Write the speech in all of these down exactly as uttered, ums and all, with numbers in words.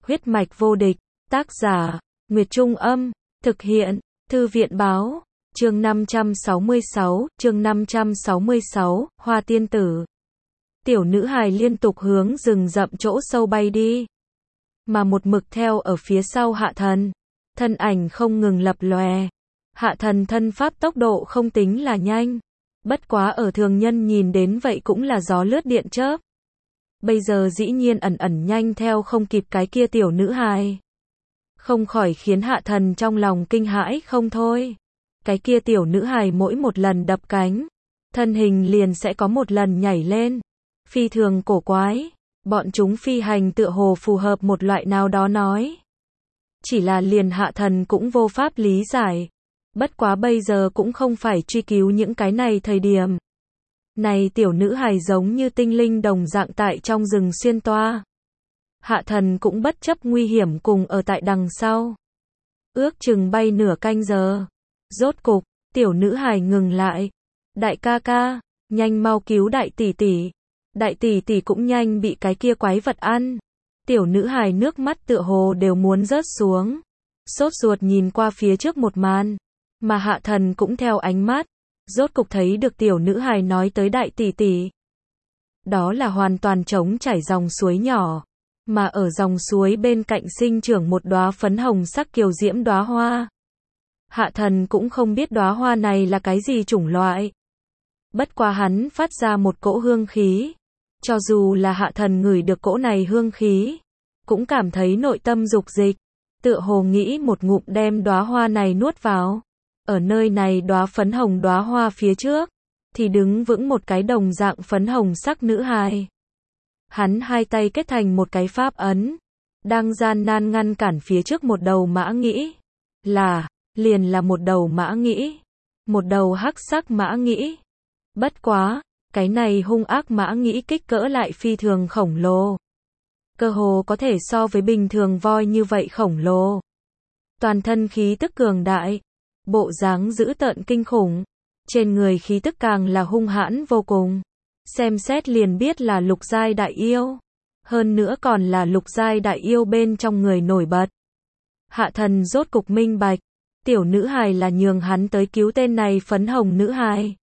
Huyết mạch vô địch, tác giả, Nguyệt Trung Âm, thực hiện, Thư viện Báo, chương năm trăm sáu mươi sáu, chương năm trăm sáu mươi sáu, Hoa Tiên Tử. Tiểu nữ hài liên tục hướng rừng rậm chỗ sâu bay đi, mà một mực theo ở phía sau Hạ Thần, thân ảnh không ngừng lập lòe. Hạ Thần thân pháp tốc độ không tính là nhanh, bất quá ở thường nhân nhìn đến vậy cũng là gió lướt điện chớp. Bây giờ dĩ nhiên ẩn ẩn nhanh theo không kịp cái kia tiểu nữ hài, không khỏi khiến Hạ Thần trong lòng kinh hãi không thôi. Cái kia tiểu nữ hài mỗi một lần đập cánh, thân hình liền sẽ có một lần nhảy lên, phi thường cổ quái. Bọn chúng phi hành tựa hồ phù hợp một loại nào đó nói, chỉ là liền Hạ Thần cũng vô pháp lý giải. Bất quá bây giờ cũng không phải truy cứu những cái này thời điểm. Này tiểu nữ hài giống như tinh linh đồng dạng tại trong rừng xuyên toa. Hạ Thần cũng bất chấp nguy hiểm cùng ở tại đằng sau. Ước chừng bay nửa canh giờ. Rốt cục, tiểu nữ hài ngừng lại. Đại ca ca, nhanh mau cứu đại tỷ tỷ. Đại tỷ tỷ cũng nhanh bị cái kia quái vật ăn. Tiểu nữ hài nước mắt tựa hồ đều muốn rớt xuống. Sốt ruột nhìn qua phía trước một màn. Mà Hạ Thần cũng theo ánh mắt, rốt cục thấy được tiểu nữ hài nói tới đại tỷ tỷ. Đó là hoàn toàn trống chảy dòng suối nhỏ, mà ở dòng suối bên cạnh sinh trưởng một đóa phấn hồng sắc kiều diễm đóa hoa. Hạ Thần cũng không biết đóa hoa này là cái gì chủng loại. Bất quá hắn phát ra một cỗ hương khí. Cho dù là Hạ Thần ngửi được cỗ này hương khí, cũng cảm thấy nội tâm dục dịch, tựa hồ nghĩ một ngụm đem đóa hoa này nuốt vào. Ở nơi này đóa phấn hồng đóa hoa phía trước, thì đứng vững một cái đồng dạng phấn hồng sắc nữ hài. Hắn hai tay kết thành một cái pháp ấn, đang gian nan ngăn cản phía trước một đầu mã nghĩ. Là, liền là một đầu mã nghĩ. Một đầu hắc sắc mã nghĩ. Bất quá, cái này hung ác mã nghĩ kích cỡ lại phi thường khổng lồ. Cơ hồ có thể so với bình thường voi như vậy khổng lồ. Toàn thân khí tức cường đại. Bộ dáng dữ tợn kinh khủng, trên người khí tức càng là hung hãn vô cùng. Xem xét liền biết là lục giai đại yêu, hơn nữa còn là lục giai đại yêu bên trong người nổi bật. Hạ Thần rốt cục minh bạch, tiểu nữ hài là nhường hắn tới cứu tên này phấn hồng nữ hài.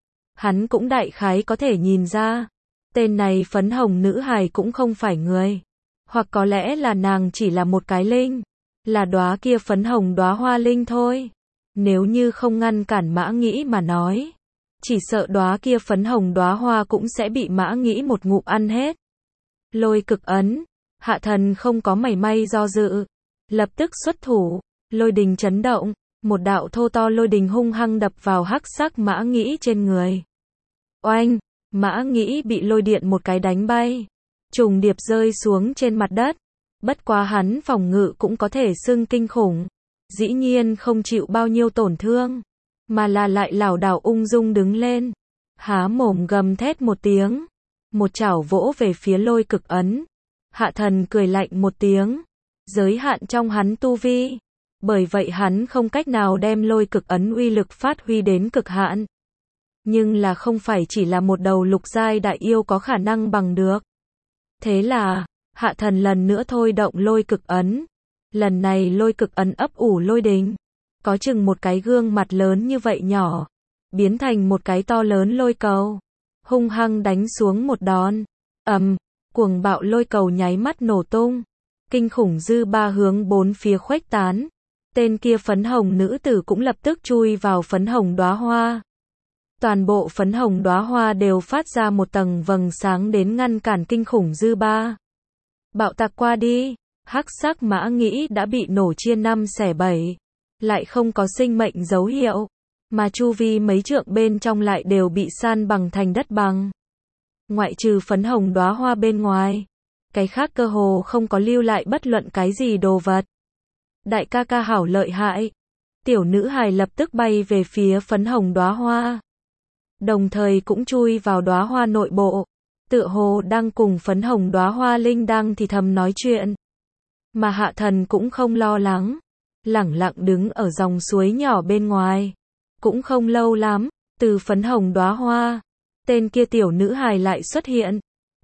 Hắn cũng đại khái có thể nhìn ra, tên này phấn hồng nữ hài cũng không phải người, hoặc có lẽ là nàng chỉ là một cái linh, là đóa kia phấn hồng đóa hoa linh thôi. Nếu như không ngăn cản mã nghĩ mà nói, chỉ sợ đóa kia phấn hồng đóa hoa cũng sẽ bị mã nghĩ một ngụm ăn hết. Lôi cực ấn, Hạ Thần không có mảy may do dự, lập tức xuất thủ, lôi đình chấn động, một đạo thô to lôi đình hung hăng đập vào hắc sắc mã nghĩ trên người. Oanh, mã nghĩ bị lôi điện một cái đánh bay, trùng điệp rơi xuống trên mặt đất. Bất quá hắn phòng ngự cũng có thể xưng kinh khủng. Dĩ nhiên không chịu bao nhiêu tổn thương, mà là lại lảo đảo ung dung đứng lên, há mồm gầm thét một tiếng, một chảo vỗ về phía lôi cực ấn. Hạ Thần cười lạnh một tiếng, giới hạn trong hắn tu vi, bởi vậy hắn không cách nào đem lôi cực ấn uy lực phát huy đến cực hạn. Nhưng là không phải chỉ là một đầu lục giai đại yêu có khả năng bằng được. Thế là, Hạ Thần lần nữa thôi động lôi cực ấn. Lần này lôi cực ấn ấp ủ lôi đình, có chừng một cái gương mặt lớn như vậy nhỏ, biến thành một cái to lớn lôi cầu, hung hăng đánh xuống một đòn. Ầm, cuồng bạo lôi cầu nháy mắt nổ tung, kinh khủng dư ba hướng bốn phía khuếch tán. Tên kia phấn hồng nữ tử cũng lập tức chui vào phấn hồng đóa hoa. Toàn bộ phấn hồng đóa hoa đều phát ra một tầng vầng sáng đến ngăn cản kinh khủng dư ba. Bạo tạc qua đi. Hắc sắc mã nghĩ đã bị nổ chia năm xẻ bảy, lại không có sinh mệnh dấu hiệu, mà chu vi mấy trượng bên trong lại đều bị san bằng thành đất bằng. Ngoại trừ phấn hồng đóa hoa bên ngoài, cái khác cơ hồ không có lưu lại bất luận cái gì đồ vật. Đại ca ca hảo lợi hại. Tiểu nữ hài lập tức bay về phía phấn hồng đóa hoa, đồng thời cũng chui vào đóa hoa nội bộ, tựa hồ đang cùng phấn hồng đóa hoa linh đang thì thầm nói chuyện. Mà Hạ Thần cũng không lo lắng, lẳng lặng đứng ở dòng suối nhỏ bên ngoài. Cũng không lâu lắm, từ phấn hồng đóa hoa, tên kia tiểu nữ hài lại xuất hiện.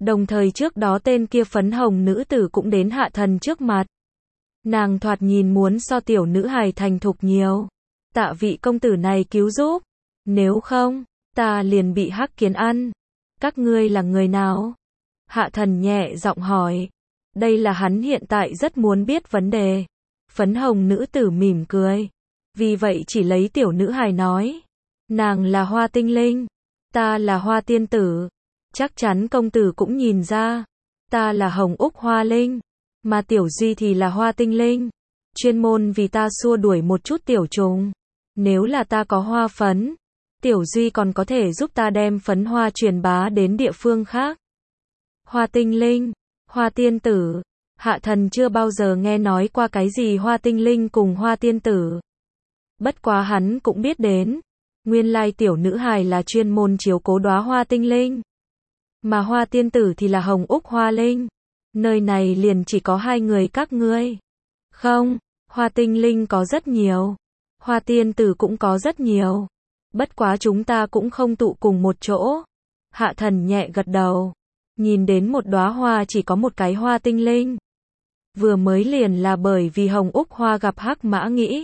Đồng thời trước đó tên kia phấn hồng nữ tử cũng đến Hạ Thần trước mặt. Nàng thoạt nhìn muốn so tiểu nữ hài thành thục nhiều. Tạ vị công tử này cứu giúp. Nếu không, ta liền bị hắc kiến ăn. Các ngươi là người nào? Hạ Thần nhẹ giọng hỏi. Đây là hắn hiện tại rất muốn biết vấn đề. Phấn hồng nữ tử mỉm cười. Vì vậy chỉ lấy tiểu nữ hài nói. Nàng là Hoa Tinh Linh. Ta là Hoa Tiên Tử. Chắc chắn công tử cũng nhìn ra. Ta là Hồng Úc Hoa Linh. Mà tiểu duy thì là Hoa Tinh Linh. Chuyên môn vì ta xua đuổi một chút tiểu trùng. Nếu là ta có hoa phấn, tiểu duy còn có thể giúp ta đem phấn hoa truyền bá đến địa phương khác. Hoa Tinh Linh, Hoa Tiên Tử. Hạ Thần chưa bao giờ nghe nói qua cái gì Hoa Tinh Linh cùng Hoa Tiên Tử. Bất quá hắn cũng biết đến. Nguyên lai tiểu nữ hài là chuyên môn chiếu cố đóa Hoa Tinh Linh. Mà Hoa Tiên Tử thì là Hồng Úc Hoa Linh. Nơi này liền chỉ có hai người các ngươi. Không, Hoa Tinh Linh có rất nhiều. Hoa Tiên Tử cũng có rất nhiều. Bất quá chúng ta cũng không tụ cùng một chỗ. Hạ Thần nhẹ gật đầu. Nhìn đến một đóa hoa chỉ có một cái Hoa Tinh Linh. Vừa mới liền là bởi vì Hồng Úc Hoa gặp Hắc Mã Nghĩ.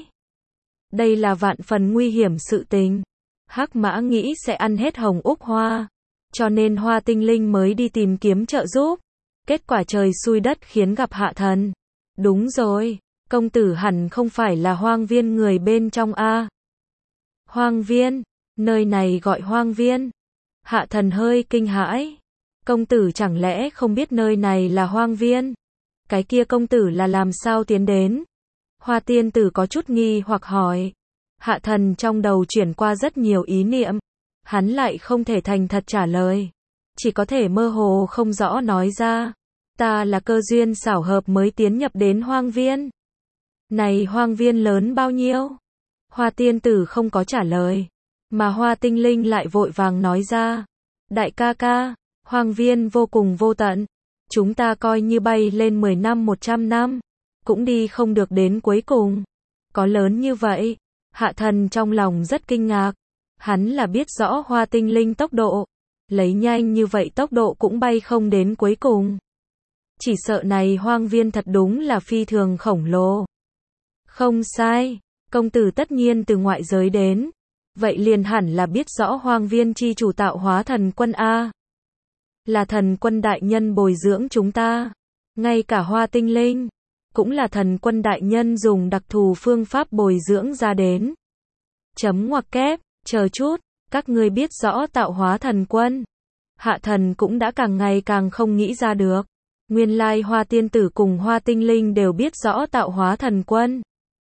Đây là vạn phần nguy hiểm sự tình. Hắc Mã Nghĩ sẽ ăn hết Hồng Úc Hoa. Cho nên Hoa Tinh Linh mới đi tìm kiếm trợ giúp. Kết quả trời xui đất khiến gặp Hạ Thần. Đúng rồi, công tử hẳn không phải là hoang viên người bên trong a. Hoang viên, nơi này gọi hoang viên. Hạ Thần hơi kinh hãi. Công tử chẳng lẽ không biết nơi này là hoang viên? Cái kia công tử là làm sao tiến đến? Hoa Tiên Tử có chút nghi hoặc hỏi. Hạ Thần trong đầu chuyển qua rất nhiều ý niệm. Hắn lại không thể thành thật trả lời. Chỉ có thể mơ hồ không rõ nói ra. Ta là cơ duyên xảo hợp mới tiến nhập đến hoang viên. Này hoang viên lớn bao nhiêu? Hoa Tiên Tử không có trả lời. Mà Hoa Tinh Linh lại vội vàng nói ra. Đại ca ca, hoang viên vô cùng vô tận. Chúng ta coi như bay lên mười năm một trăm năm. Cũng đi không được đến cuối cùng. Có lớn như vậy. Hạ Thần trong lòng rất kinh ngạc. Hắn là biết rõ Hoa Tinh Linh tốc độ. Lấy nhanh như vậy tốc độ cũng bay không đến cuối cùng. Chỉ sợ này hoang viên thật đúng là phi thường khổng lồ. Không sai, công tử tất nhiên từ ngoại giới đến. Vậy liền hẳn là biết rõ hoang viên chi chủ tạo hóa thần quân A. Là thần quân đại nhân bồi dưỡng chúng ta. Ngay cả Hoa Tinh Linh, cũng là thần quân đại nhân dùng đặc thù phương pháp bồi dưỡng ra đến. Chấm ngoặc kép, chờ chút, các ngươi biết rõ tạo hóa thần quân. Hạ Thần cũng đã càng ngày càng không nghĩ ra được. Nguyên lai Hoa Tiên Tử cùng Hoa Tinh Linh đều biết rõ tạo hóa thần quân.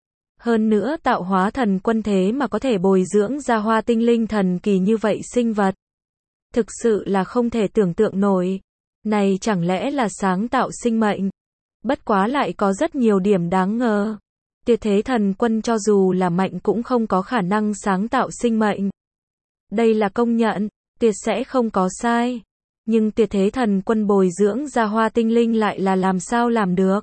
Hơn nữa tạo hóa thần quân thế mà có thể bồi dưỡng ra Hoa Tinh Linh thần kỳ như vậy sinh vật. Thực sự là không thể tưởng tượng nổi. Này chẳng lẽ là sáng tạo sinh mệnh? Bất quá lại có rất nhiều điểm đáng ngờ. Tuyệt thế thần quân cho dù là mạnh cũng không có khả năng sáng tạo sinh mệnh. Đây là công nhận, tuyệt sẽ không có sai. Nhưng tuyệt thế thần quân bồi dưỡng ra Hoa Tinh Linh lại là làm sao làm được?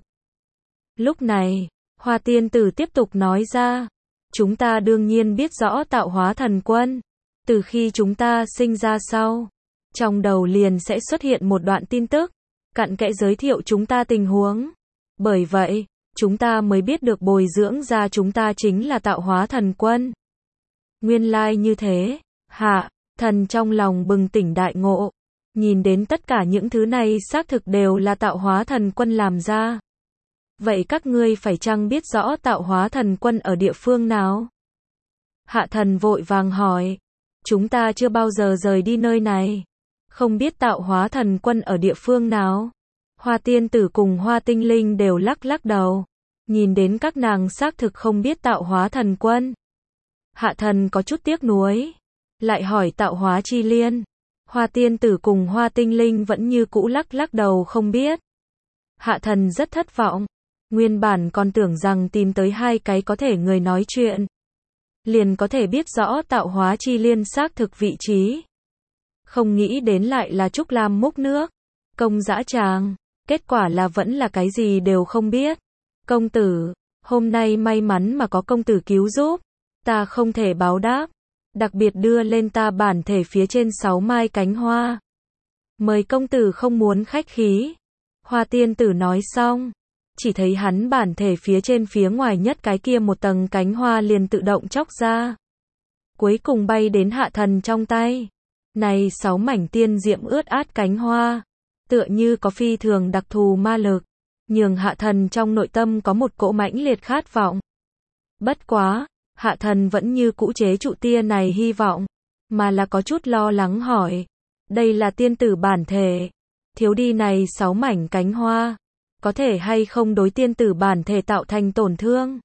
Lúc này, Hoa Tiên Tử tiếp tục nói ra. Chúng ta đương nhiên biết rõ tạo hóa thần quân. Từ khi chúng ta sinh ra sau, trong đầu liền sẽ xuất hiện một đoạn tin tức, cặn kẽ giới thiệu chúng ta tình huống. Bởi vậy, chúng ta mới biết được bồi dưỡng ra chúng ta chính là tạo hóa thần quân. Nguyên lai như thế, Hạ Thần trong lòng bừng tỉnh đại ngộ. Nhìn đến tất cả những thứ này xác thực đều là tạo hóa thần quân làm ra. Vậy các ngươi phải chăng biết rõ tạo hóa thần quân ở địa phương nào? Hạ Thần vội vàng hỏi. Chúng ta chưa bao giờ rời đi nơi này. Không biết tạo hóa thần quân ở địa phương nào? Hoa Tiên Tử cùng Hoa Tinh Linh đều lắc lắc đầu. Nhìn đến các nàng xác thực không biết tạo hóa thần quân. Hạ Thần có chút tiếc nuối. Lại hỏi tạo hóa chi liên. Hoa Tiên Tử cùng Hoa Tinh Linh vẫn như cũ lắc lắc đầu không biết. Hạ Thần rất thất vọng. Nguyên bản còn tưởng rằng tìm tới hai cái có thể người nói chuyện. Liền có thể biết rõ tạo hóa chi liên xác thực vị trí. Không nghĩ đến lại là Trúc Lam múc nước. Công dã tràng. Kết quả là vẫn là cái gì đều không biết. Công tử, hôm nay may mắn mà có công tử cứu giúp. Ta không thể báo đáp. Đặc biệt đưa lên ta bản thể phía trên sáu mai cánh hoa. Mời công tử không muốn khách khí. Hoa tiên tử nói xong, chỉ thấy hắn bản thể phía trên phía ngoài nhất cái kia một tầng cánh hoa liền tự động chóc ra. Cuối cùng bay đến hạ thần trong tay. Này sáu mảnh tiên diệm ướt át cánh hoa, tựa như có phi thường đặc thù ma lực, nhường hạ thần trong nội tâm có một cỗ mãnh liệt khát vọng. Bất quá, hạ thần vẫn như cũ chế trụ tia này hy vọng, mà là có chút lo lắng hỏi. Đây là tiên tử bản thể, thiếu đi này sáu mảnh cánh hoa, có thể hay không đối tiên tử bản thể tạo thành tổn thương?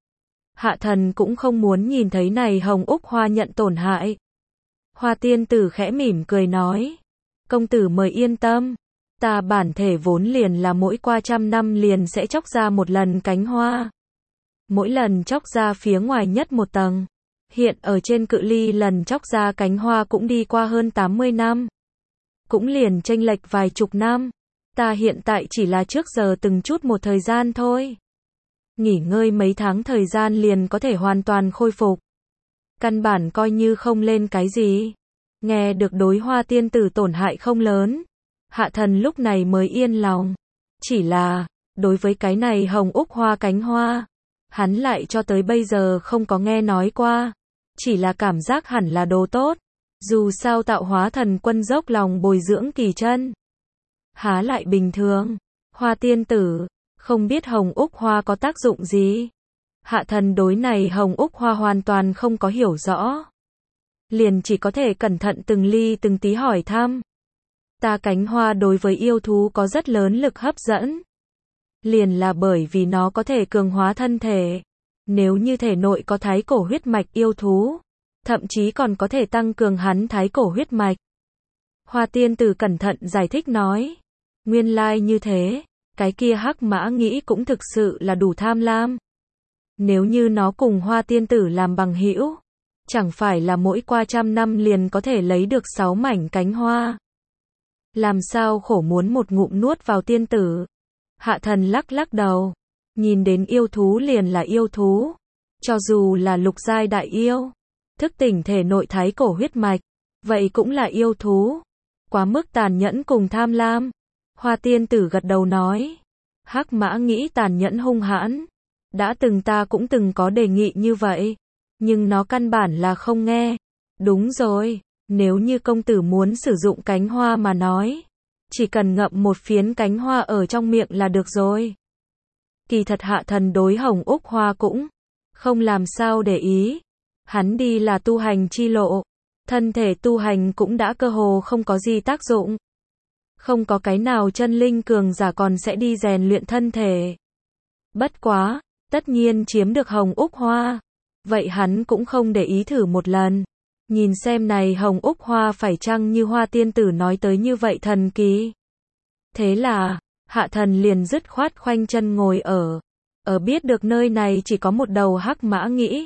Hạ thần cũng không muốn nhìn thấy này hồng úc hoa nhận tổn hại. Hoa tiên tử khẽ mỉm cười nói, công tử mời yên tâm, ta bản thể vốn liền là mỗi qua trăm năm liền sẽ chóc ra một lần cánh hoa. Mỗi lần chóc ra phía ngoài nhất một tầng, hiện ở trên cự ly lần chóc ra cánh hoa cũng đi qua hơn tám mươi năm. Cũng liền chênh lệch vài chục năm, ta hiện tại chỉ là trước giờ từng chút một thời gian thôi. Nghỉ ngơi mấy tháng thời gian liền có thể hoàn toàn khôi phục. Căn bản coi như không lên cái gì. Nghe được đối hoa tiên tử tổn hại không lớn, hạ thần lúc này mới yên lòng. Chỉ là, đối với cái này hồng úc hoa cánh hoa, hắn lại cho tới bây giờ không có nghe nói qua. Chỉ là cảm giác hẳn là đồ tốt. Dù sao tạo hóa thần quân dốc lòng bồi dưỡng kỳ chân, há lại bình thường. Hoa tiên tử, không biết hồng úc hoa có tác dụng gì? Hạ thần đối này hồng úc hoa hoàn toàn không có hiểu rõ. Liền chỉ có thể cẩn thận từng ly từng tí hỏi thăm. Ta cánh hoa đối với yêu thú có rất lớn lực hấp dẫn. Liền là bởi vì nó có thể cường hóa thân thể. Nếu như thể nội có thái cổ huyết mạch yêu thú, thậm chí còn có thể tăng cường hắn thái cổ huyết mạch. Hoa tiên tử cẩn thận giải thích nói. Nguyên lai như thế, cái kia hắc mã nghĩ cũng thực sự là đủ tham lam. Nếu như nó cùng hoa tiên tử làm bằng hữu, chẳng phải là mỗi qua trăm năm liền có thể lấy được sáu mảnh cánh hoa. Làm sao khổ muốn một ngụm nuốt vào tiên tử. Hạ thần lắc lắc đầu. Nhìn đến yêu thú liền là yêu thú. Cho dù là lục giai đại yêu, thức tỉnh thể nội thái cổ huyết mạch, vậy cũng là yêu thú. Quá mức tàn nhẫn cùng tham lam. Hoa tiên tử gật đầu nói. Hắc mã nghĩ tàn nhẫn hung hãn. Đã từng ta cũng từng có đề nghị như vậy. Nhưng nó căn bản là không nghe. Đúng rồi, nếu như công tử muốn sử dụng cánh hoa mà nói, chỉ cần ngậm một phiến cánh hoa ở trong miệng là được rồi. Kỳ thật hạ thần đối hồng úc hoa cũng không làm sao để ý. Hắn đi là tu hành chi lộ. Thân thể tu hành cũng đã cơ hồ không có gì tác dụng. Không có cái nào chân linh cường giả còn sẽ đi rèn luyện thân thể. Bất quá, tất nhiên chiếm được hồng úc hoa. Vậy hắn cũng không để ý thử một lần. Nhìn xem này hồng úc hoa phải chăng như hoa tiên tử nói tới như vậy thần kỳ. Thế là, hạ thần liền dứt khoát khoanh chân ngồi ở. Ở biết được nơi này chỉ có một đầu hắc mã nghĩ.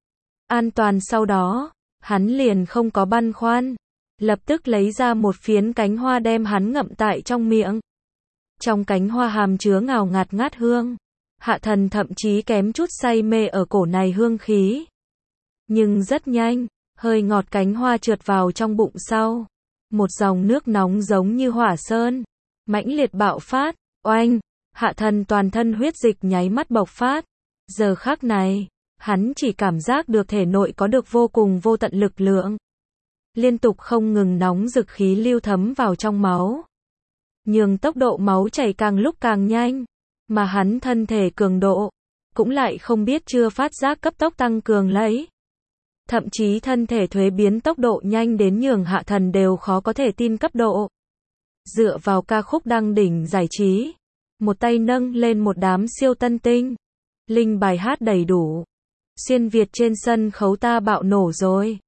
An toàn sau đó, hắn liền không có băn khoăn. Lập tức lấy ra một phiến cánh hoa đem hắn ngậm tại trong miệng. Trong cánh hoa hàm chứa ngào ngạt ngát hương. Hạ thần thậm chí kém chút say mê ở cổ này hương khí. Nhưng rất nhanh, hơi ngọt cánh hoa trượt vào trong bụng sau. Một dòng nước nóng giống như hỏa sơn. Mãnh liệt bạo phát, oanh, hạ thần toàn thân huyết dịch nháy mắt bộc phát. Giờ khắc này, hắn chỉ cảm giác được thể nội có được vô cùng vô tận lực lượng. Liên tục không ngừng nóng rực khí lưu thấm vào trong máu. Nhưng tốc độ máu chảy càng lúc càng nhanh. Mà hắn thân thể cường độ, cũng lại không biết chưa phát giác cấp tốc tăng cường lấy. Thậm chí thân thể thuế biến tốc độ nhanh đến nhường hạ thần đều khó có thể tin cấp độ. Dựa vào ca khúc đăng đỉnh giải trí, một tay nâng lên một đám siêu tân tinh. Linh bài hát đầy đủ. Xuyên Việt trên sân khấu ta bạo nổ rồi.